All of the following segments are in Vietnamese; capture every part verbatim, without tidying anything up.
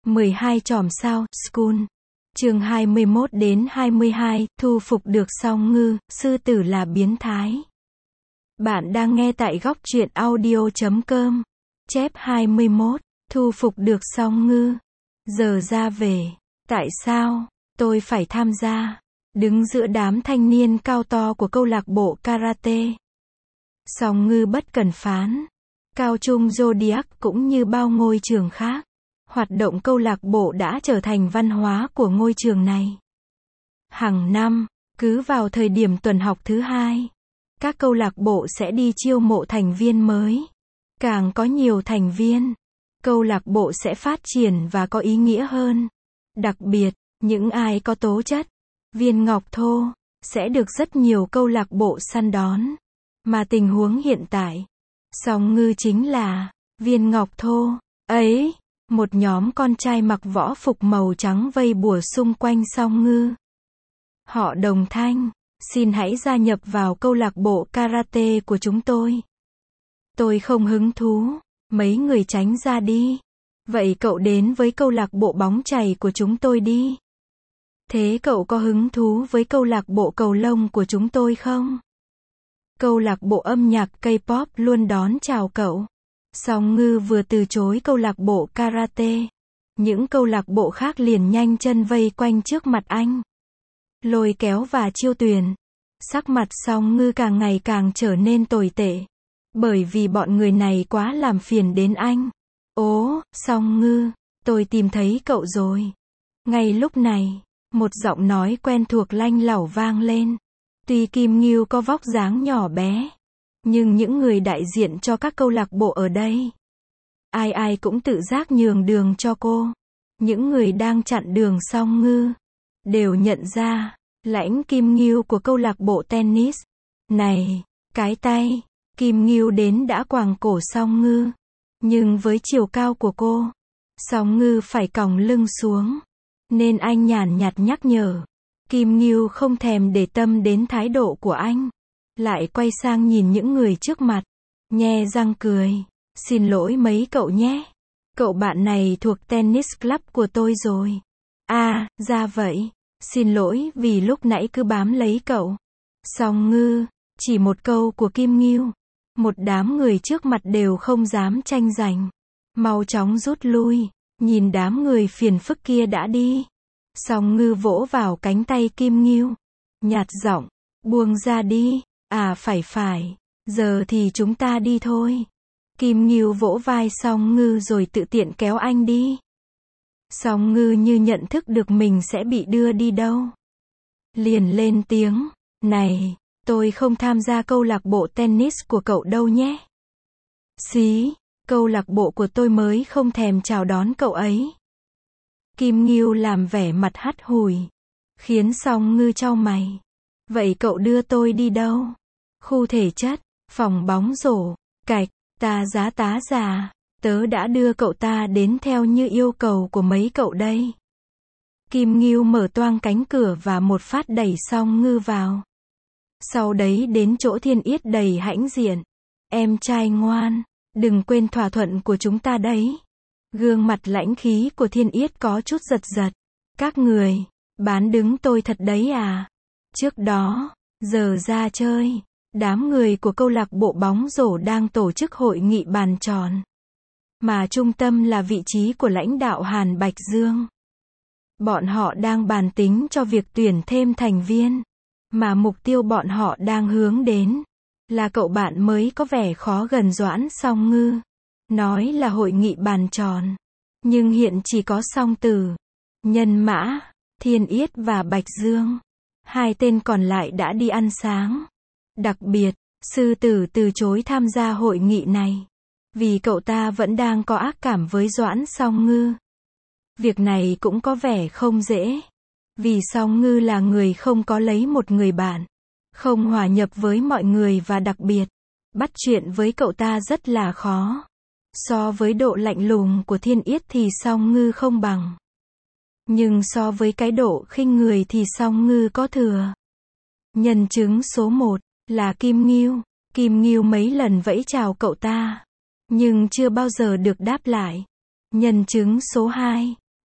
mười hai chòm sao, School. Chương hai mươi mốt đến hai mươi hai, thu phục được Song Ngư, sư tử là biến thái. Bạn đang nghe tại góc truyện audio chấm com. Chép hai mươi mốt, thu phục được Song Ngư. Giờ ra về. Tại sao tôi phải tham gia? Đứng giữa đám thanh niên cao to của câu lạc bộ karate. Song Ngư bất cần phán. Cao trung Zodiac cũng như bao ngôi trường khác. Hoạt động câu lạc bộ đã trở thành văn hóa của ngôi trường này. Hàng năm, cứ vào thời điểm tuần học thứ hai, các câu lạc bộ sẽ đi chiêu mộ thành viên mới. Càng có nhiều thành viên, câu lạc bộ sẽ phát triển và có ý nghĩa hơn. Đặc biệt, những ai có tố chất, viên ngọc thô, sẽ được rất nhiều câu lạc bộ săn đón. Mà tình huống hiện tại, Song Ngư chính là viên ngọc thô ấy. Một nhóm con trai mặc võ phục màu trắng vây bủa xung quanh Song Ngư. Họ đồng thanh, xin hãy gia nhập vào câu lạc bộ karate của chúng tôi. Tôi không hứng thú, mấy người tránh ra đi. Vậy cậu đến với câu lạc bộ bóng chày của chúng tôi đi. Thế cậu có hứng thú với câu lạc bộ cầu lông của chúng tôi không? Câu lạc bộ âm nhạc K-pop luôn đón chào cậu. Song Ngư vừa từ chối câu lạc bộ karate. Những câu lạc bộ khác liền nhanh chân vây quanh trước mặt anh. Lôi kéo và chiêu tuyển. Sắc mặt Song Ngư càng ngày càng trở nên tồi tệ. Bởi vì bọn người này quá làm phiền đến anh. Ố, Song Ngư, tôi tìm thấy cậu rồi. Ngay lúc này, một giọng nói quen thuộc lanh lỏng vang lên. Tuy Kim Ngưu có vóc dáng nhỏ bé, nhưng những người đại diện cho các câu lạc bộ ở đây, ai ai cũng tự giác nhường đường cho cô. Những người đang chặn đường Song Ngư đều nhận ra lãnh Kim Ngưu của câu lạc bộ tennis. Này, cái tay, Kim Ngưu đến đã quàng cổ Song Ngư. Nhưng với chiều cao của cô, Song Ngư phải còng lưng xuống. Nên anh nhàn nhạt nhắc nhở. Kim Ngưu không thèm để tâm đến thái độ của anh. Lại quay sang nhìn những người trước mặt. Nhe răng cười. Xin lỗi mấy cậu nhé. Cậu bạn này thuộc tennis club của tôi rồi. À, ra vậy. Xin lỗi vì lúc nãy cứ bám lấy cậu. Song Ngư, chỉ một câu của Kim Ngưu. Một đám người trước mặt đều không dám tranh giành. Mau chóng rút lui. Nhìn đám người phiền phức kia đã đi. Song Ngư vỗ vào cánh tay Kim Ngưu. Nhạt giọng. Buông ra đi. À phải phải. Giờ thì chúng ta đi thôi. Kim Ngưu vỗ vai Song Ngư rồi tự tiện kéo anh đi. Song Ngư như nhận thức được mình sẽ bị đưa đi đâu. Liền lên tiếng. Này, tôi không tham gia câu lạc bộ tennis của cậu đâu nhé. Xí, câu lạc bộ của tôi mới không thèm chào đón cậu ấy. Kim Ngưu làm vẻ mặt hắt hủi, khiến Song Ngư chau mày. Vậy cậu đưa tôi đi đâu? Khu thể chất, phòng bóng rổ, cạch, ta giá tá già. Tớ đã đưa cậu ta đến theo như yêu cầu của mấy cậu đây. Kim Ngưu mở toang cánh cửa và một phát đẩy Song Ngư vào. Sau đấy đến chỗ Thiên Yết đầy hãnh diện. Em trai ngoan, đừng quên thỏa thuận của chúng ta đấy. Gương mặt lãnh khí của Thiên Yết có chút giật giật. Các người, bán đứng tôi thật đấy à? Trước đó, giờ ra chơi, đám người của câu lạc bộ bóng rổ đang tổ chức hội nghị bàn tròn. Mà trung tâm là vị trí của lãnh đạo Hàn Bạch Dương. Bọn họ đang bàn tính cho việc tuyển thêm thành viên. Mà mục tiêu bọn họ đang hướng đến là cậu bạn mới có vẻ khó gần Doãn Song Ngư. Nói là hội nghị bàn tròn, nhưng hiện chỉ có Song Tử, Nhân Mã, Thiên Yết và Bạch Dương. Hai tên còn lại đã đi ăn sáng. Đặc biệt, Sư Tử từ chối tham gia hội nghị này, vì cậu ta vẫn đang có ác cảm với Doãn Song Ngư. Việc này cũng có vẻ không dễ, vì Song Ngư là người không có lấy một người bạn, không hòa nhập với mọi người và đặc biệt, bắt chuyện với cậu ta rất là khó. So với độ lạnh lùng của Thiên Yết thì Song Ngư không bằng. Nhưng so với cái độ khinh người thì Song Ngư có thừa. Nhân chứng số một là Kim Ngưu. Kim Ngưu mấy lần vẫy chào cậu ta, nhưng chưa bao giờ được đáp lại. Nhân chứng số hai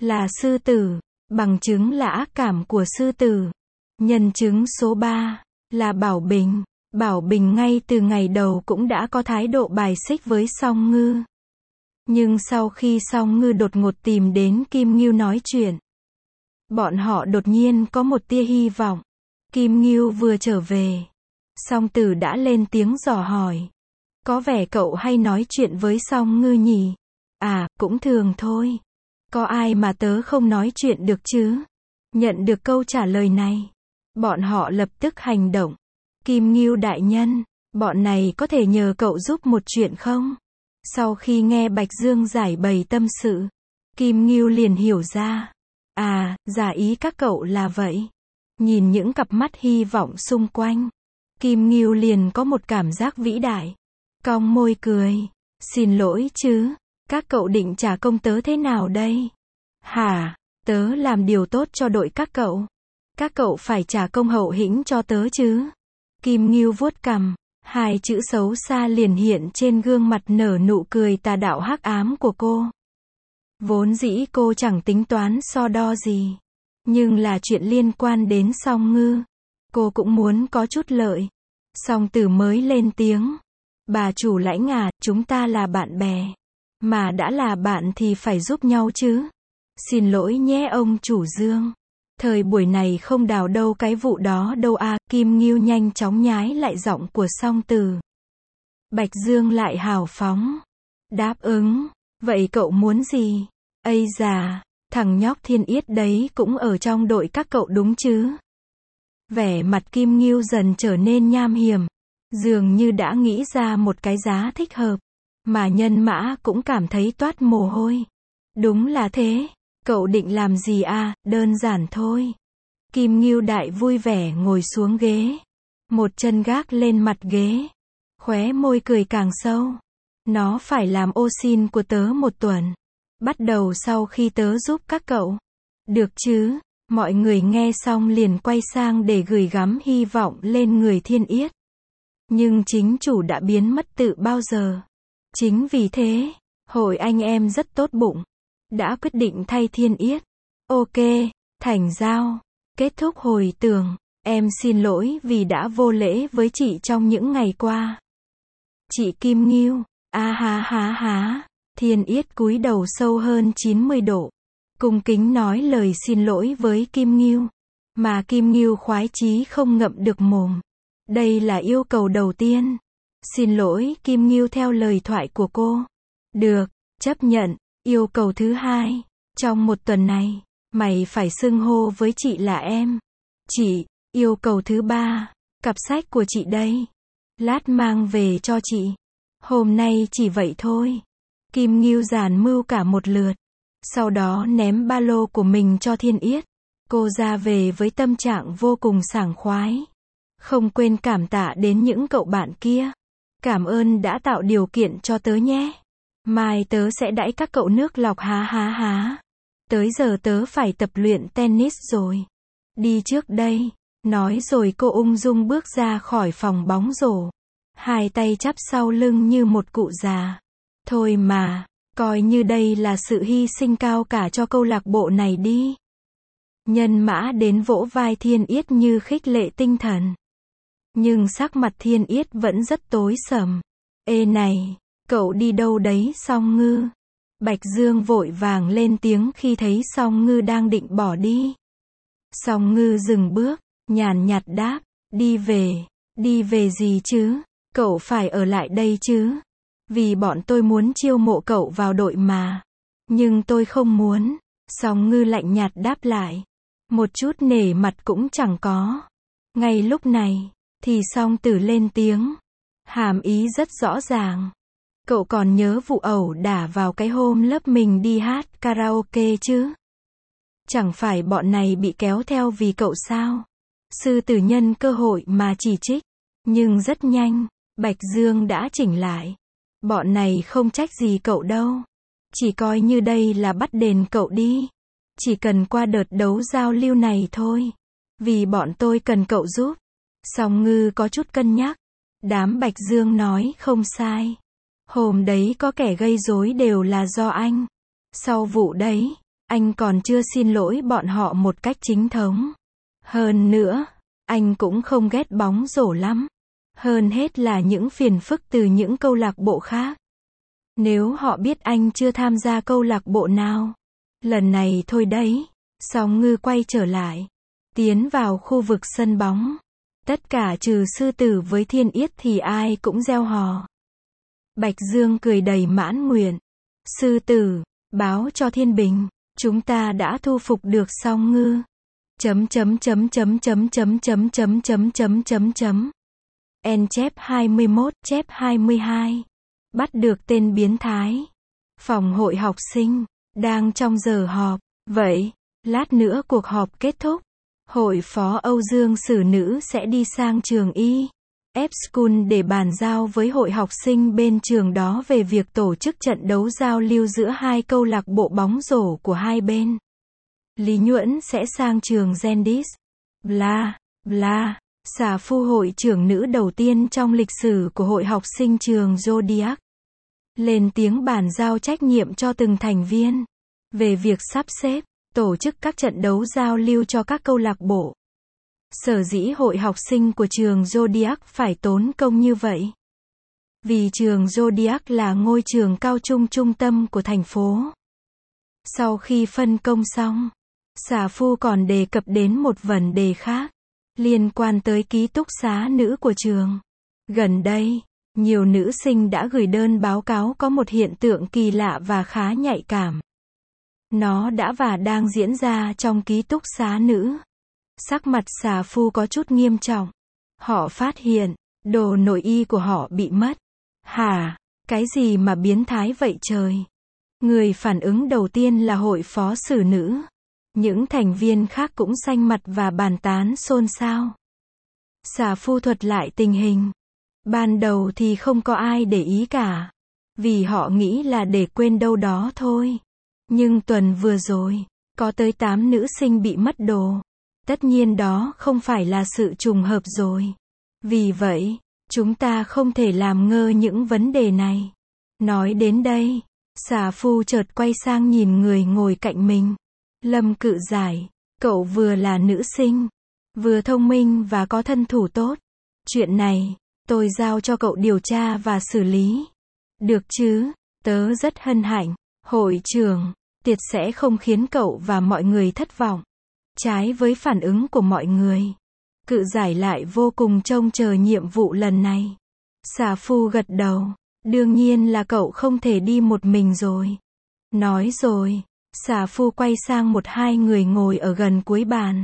là sư tử. Bằng chứng là ác cảm của sư tử. Nhân chứng số ba là Bảo Bình. Bảo Bình ngay từ ngày đầu cũng đã có thái độ bài xích với Song Ngư. Nhưng sau khi Song Ngư đột ngột tìm đến Kim Ngưu nói chuyện, bọn họ đột nhiên có một tia hy vọng. Kim Ngưu vừa trở về, Song Tử đã lên tiếng dò hỏi. Có vẻ cậu hay nói chuyện với Song Ngư nhỉ? À, cũng thường thôi. Có ai mà tớ không nói chuyện được chứ? Nhận được câu trả lời này, bọn họ lập tức hành động. Kim Ngưu đại nhân, bọn này có thể nhờ cậu giúp một chuyện không? Sau khi nghe Bạch Dương giải bày tâm sự, Kim Ngưu liền hiểu ra. À, giả ý các cậu là vậy. Nhìn những cặp mắt hy vọng xung quanh, Kim Ngưu liền có một cảm giác vĩ đại. Cong môi cười. Xin lỗi chứ, các cậu định trả công tớ thế nào đây? Hả, tớ làm điều tốt cho đội các cậu. Các cậu phải trả công hậu hĩnh cho tớ chứ. Kim Ngưu vuốt cằm, hai chữ xấu xa liền hiện trên gương mặt nở nụ cười tà đạo hắc ám của cô. Vốn dĩ cô chẳng tính toán so đo gì, nhưng là chuyện liên quan đến Song Ngư, cô cũng muốn có chút lợi. Song Tử mới lên tiếng. Bà chủ Lãnh à, chúng ta là bạn bè. Mà đã là bạn thì phải giúp nhau chứ. Xin lỗi nhé ông chủ Dương. Thời buổi này không đào đâu cái vụ đó đâu à. Kim Ngưu nhanh chóng nhái lại giọng của Song Tử. Bạch Dương lại hào phóng. Đáp ứng. Vậy cậu muốn gì? Ây già, thằng nhóc Thiên Yết đấy cũng ở trong đội các cậu đúng chứ? Vẻ mặt Kim Ngưu dần trở nên nham hiểm. Dường như đã nghĩ ra một cái giá thích hợp. Mà Nhân Mã cũng cảm thấy toát mồ hôi. Đúng là thế. Cậu định làm gì à? Đơn giản thôi. Kim Ngưu đại vui vẻ ngồi xuống ghế. Một chân gác lên mặt ghế. Khóe môi cười càng sâu. Nó phải làm ô xin của tớ một tuần. Bắt đầu sau khi tớ giúp các cậu. Được chứ? Mọi người nghe xong liền quay sang để gửi gắm hy vọng lên người Thiên Yết. Nhưng chính chủ đã biến mất từ bao giờ. Chính vì thế, hội anh em rất tốt bụng. Đã quyết định thay Thiên Yết. Ok, thành giao. Kết thúc hồi tưởng. Em xin lỗi vì đã vô lễ với chị trong những ngày qua. Chị Kim Ngưu. A há há há. Thiên Yết cúi đầu sâu hơn chín mươi độ. Cung kính nói lời xin lỗi với Kim Ngưu. Mà Kim Ngưu khoái chí không ngậm được mồm. Đây là yêu cầu đầu tiên. Xin lỗi Kim Ngưu theo lời thoại của cô. Được, chấp nhận. Yêu cầu thứ hai. Trong một tuần này, mày phải xưng hô với chị là em. Chị. Yêu cầu thứ ba. Cặp sách của chị đây. Lát mang về cho chị. Hôm nay chỉ vậy thôi. Kim Ngưu giàn mưu cả một lượt. Sau đó ném ba lô của mình cho Thiên Yết. Cô ra về với tâm trạng vô cùng sảng khoái. Không quên cảm tạ đến những cậu bạn kia. Cảm ơn đã tạo điều kiện cho tớ nhé. Mai tớ sẽ đãi các cậu nước lọc há há há. Tới giờ tớ phải tập luyện tennis rồi. Đi trước đây. Nói rồi cô ung dung bước ra khỏi phòng bóng rổ. Hai tay chắp sau lưng như một cụ già. Thôi mà, coi như đây là sự hy sinh cao cả cho câu lạc bộ này đi. Nhân Mã đến vỗ vai Thiên Yết như khích lệ tinh thần. Nhưng sắc mặt Thiên Yết vẫn rất tối sầm. Ê này, cậu đi đâu đấy Song Ngư? Bạch Dương vội vàng lên tiếng khi thấy Song Ngư đang định bỏ đi. Song Ngư dừng bước, nhàn nhạt đáp, đi về. Đi về gì chứ? Cậu phải ở lại đây chứ? Vì bọn tôi muốn chiêu mộ cậu vào đội mà. Nhưng tôi không muốn. Song Ngư lạnh nhạt đáp lại. Một chút nể mặt cũng chẳng có. Ngay lúc này, thì Song Tử lên tiếng. Hàm ý rất rõ ràng. Cậu còn nhớ vụ ẩu đả vào cái hôm lớp mình đi hát karaoke chứ? Chẳng phải bọn này bị kéo theo vì cậu sao? Sư Tử nhân cơ hội mà chỉ trích. Nhưng rất nhanh, Bạch Dương đã chỉnh lại. Bọn này không trách gì cậu đâu. Chỉ coi như đây là bắt đền cậu đi. Chỉ cần qua đợt đấu giao lưu này thôi. Vì bọn tôi cần cậu giúp. Song Ngư có chút cân nhắc. Đám Bạch Dương nói không sai. Hôm đấy có kẻ gây rối đều là do anh. Sau vụ đấy, Anh còn chưa xin lỗi bọn họ một cách chính thống. Hơn nữa, anh cũng không ghét bóng rổ lắm. Hơn hết là những phiền phức từ những câu lạc bộ khác. Nếu họ biết anh chưa tham gia câu lạc bộ nào. Lần này thôi đấy. Song Ngư quay trở lại. Tiến vào khu vực sân bóng. Tất cả trừ Sư Tử với Thiên Yết thì ai cũng reo hò. Bạch Dương cười đầy mãn nguyện. Sư Tử, báo cho Thiên Bình, chúng ta đã thu phục được Song Ngư. Chấm chấm chấm chấm chấm chấm chấm chấm chấm chấm chấm chấm. En chép hai mươi mốt, chép hai mươi hai. Bắt được tên biến thái. Phòng hội học sinh, đang trong giờ họp. Vậy, lát nữa cuộc họp kết thúc. Hội phó Âu Dương Sử Nữ sẽ đi sang trường Y F School để bàn giao với hội học sinh bên trường đó về việc tổ chức trận đấu giao lưu giữa hai câu lạc bộ bóng rổ của hai bên. Lý Nhuẫn sẽ sang trường Gendis. Bla, bla. Xà Phu hội trưởng nữ đầu tiên trong lịch sử của hội học sinh trường Zodiac. Lên tiếng bàn giao trách nhiệm cho từng thành viên. Về việc sắp xếp, tổ chức các trận đấu giao lưu cho các câu lạc bộ. Sở dĩ hội học sinh của trường Zodiac phải tốn công như vậy. Vì trường Zodiac là ngôi trường cao trung trung tâm của thành phố. Sau khi phân công xong, Xà Phu còn đề cập đến một vấn đề khác, liên quan tới ký túc xá nữ của trường. Gần đây, nhiều nữ sinh đã gửi đơn báo cáo có một hiện tượng kỳ lạ và khá nhạy cảm. Nó đã và đang diễn ra trong ký túc xá nữ. Sắc mặt Xà Phu có chút nghiêm trọng. Họ phát hiện, đồ nội y của họ bị mất. Hả? Cái gì mà biến thái vậy trời? Người phản ứng đầu tiên là hội phó xử nữ. Những thành viên khác cũng xanh mặt và bàn tán xôn xao. Xà Phu thuật lại tình hình. Ban đầu thì không có ai để ý cả. Vì họ nghĩ là để quên đâu đó thôi. Nhưng tuần vừa rồi, có tới tám nữ sinh bị mất đồ. Tất nhiên đó không phải là sự trùng hợp rồi. Vì vậy, chúng ta không thể làm ngơ những vấn đề này. Nói đến đây, Xà Phu chợt quay sang nhìn người ngồi cạnh mình. Lâm Cự Giải, cậu vừa là nữ sinh, vừa thông minh và có thân thủ tốt. Chuyện này, tôi giao cho cậu điều tra và xử lý. Được chứ? Tớ rất hân hạnh. Hội trưởng, tiệt sẽ không khiến cậu và mọi người thất vọng. Trái với phản ứng của mọi người, Cự Giải lại vô cùng trông chờ nhiệm vụ lần này. Xà Phu gật đầu. Đương nhiên là cậu không thể đi một mình rồi. Nói rồi, Xà Phu quay sang một hai người ngồi ở gần cuối bàn.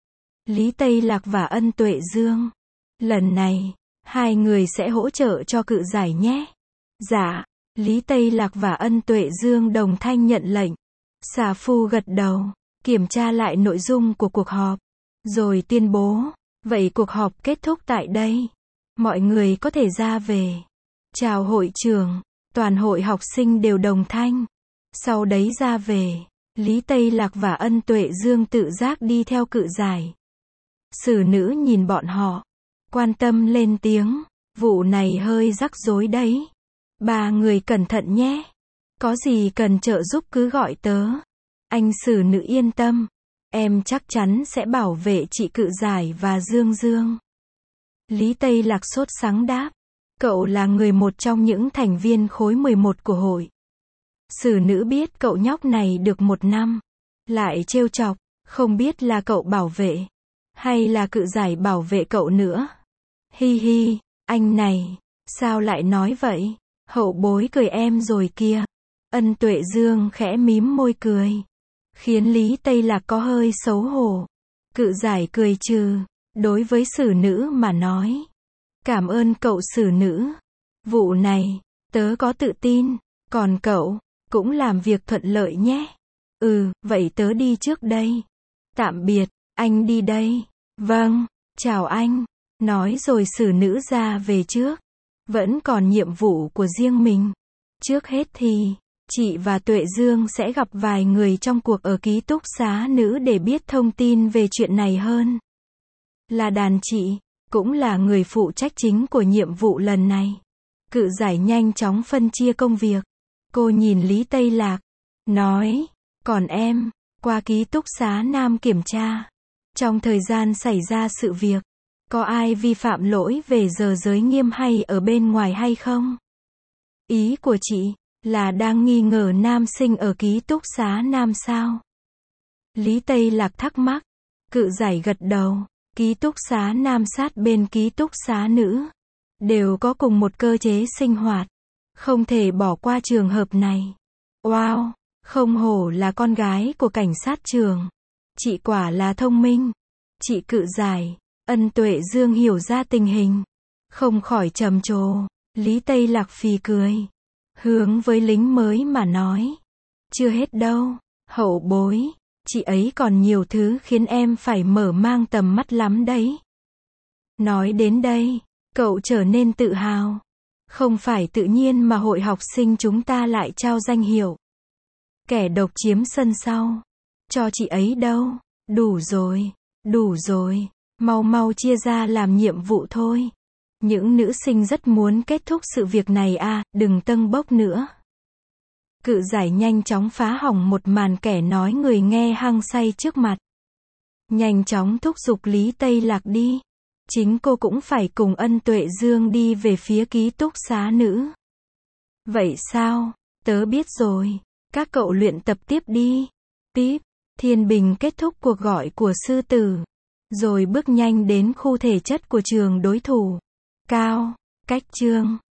Lý Tây Lạc và Ân Tuệ Dương. Lần này, hai người sẽ hỗ trợ cho Cự Giải nhé. Dạ. Lý Tây Lạc và Ân Tuệ Dương đồng thanh nhận lệnh. Xà Phu gật đầu, kiểm tra lại nội dung của cuộc họp, rồi tuyên bố, vậy cuộc họp kết thúc tại đây. Mọi người có thể ra về. Chào hội trưởng, toàn hội học sinh đều đồng thanh. Sau đấy ra về, Lý Tây Lạc và Ân Tuệ Dương tự giác đi theo Cự Giải. Xử nữ nhìn bọn họ, quan tâm lên tiếng, vụ này hơi rắc rối đấy. Ba người cẩn thận nhé. Có gì cần trợ giúp cứ gọi tớ. Anh xử nữ yên tâm. Em chắc chắn sẽ bảo vệ chị Cự Giải và Dương Dương. Lý Tây Lạc sốt sắng đáp. Cậu là người một trong những thành viên khối mười một của hội. Xử nữ biết cậu nhóc này được một năm. Lại trêu chọc, không biết là cậu bảo vệ. Hay là Cự Giải bảo vệ cậu nữa. Hi hi, anh này, sao lại nói vậy? Hậu bối cười em rồi kia. Ân Tuệ Dương khẽ mím môi cười. Khiến Lý Tây Lạc có hơi xấu hổ. Cự Giải cười trừ. Đối với xử nữ mà nói. Cảm ơn cậu xử nữ. Vụ này, tớ có tự tin. Còn cậu, cũng làm việc thuận lợi nhé. Ừ, vậy tớ đi trước đây. Tạm biệt, anh đi đây. Vâng, chào anh. Nói rồi xử nữ ra về trước. Vẫn còn nhiệm vụ của riêng mình. Trước hết thì, chị và Tuệ Dương sẽ gặp vài người trong cuộc ở ký túc xá nữ để biết thông tin về chuyện này hơn. Là đàn chị, cũng là người phụ trách chính của nhiệm vụ lần này. Cự Giải nhanh chóng phân chia công việc. Cô nhìn Lý Tây Lạc, nói, Còn em, qua ký túc xá nam kiểm tra. Trong thời gian xảy ra sự việc, có ai vi phạm lỗi về giờ giới nghiêm hay ở bên ngoài hay không? Ý của chị là đang nghi ngờ nam sinh ở ký túc xá nam sao? Lý Tây Lạc thắc mắc. Cự giải gật đầu. Ký túc xá nam sát bên ký túc xá nữ. Đều có cùng một cơ chế sinh hoạt. Không thể bỏ qua trường hợp này. Wow, không hổ là con gái của cảnh sát trường. Chị quả là thông minh. Chị Cự giải. Ân Tuệ Dương hiểu ra tình hình. Không khỏi trầm trồ. Lý Tây Lạc phì cười. Hướng với lính mới mà nói. Chưa hết đâu, hậu bối. Chị ấy còn nhiều thứ khiến em phải mở mang tầm mắt lắm đấy. Nói đến đây, cậu trở nên tự hào. Không phải tự nhiên mà hội học sinh chúng ta lại trao danh hiệu kẻ độc chiếm sân sau cho chị ấy đâu. Đủ rồi, đủ rồi, mau mau chia ra làm nhiệm vụ thôi. Những nữ sinh rất muốn kết thúc sự việc này à, đừng tâng bốc nữa. Cự giải nhanh chóng phá hỏng một màn kẻ nói người nghe hăng say trước mặt. Nhanh chóng thúc giục Lý Tây Lạc đi. Chính cô cũng phải cùng Ân Tuệ Dương đi về phía ký túc xá nữ. Vậy sao? Tớ biết rồi. Các cậu luyện tập tiếp đi. Píp. Thiên Bình kết thúc cuộc gọi của sư tử. Rồi bước nhanh đến khu thể chất của trường đối thủ. Cao. Cách chương.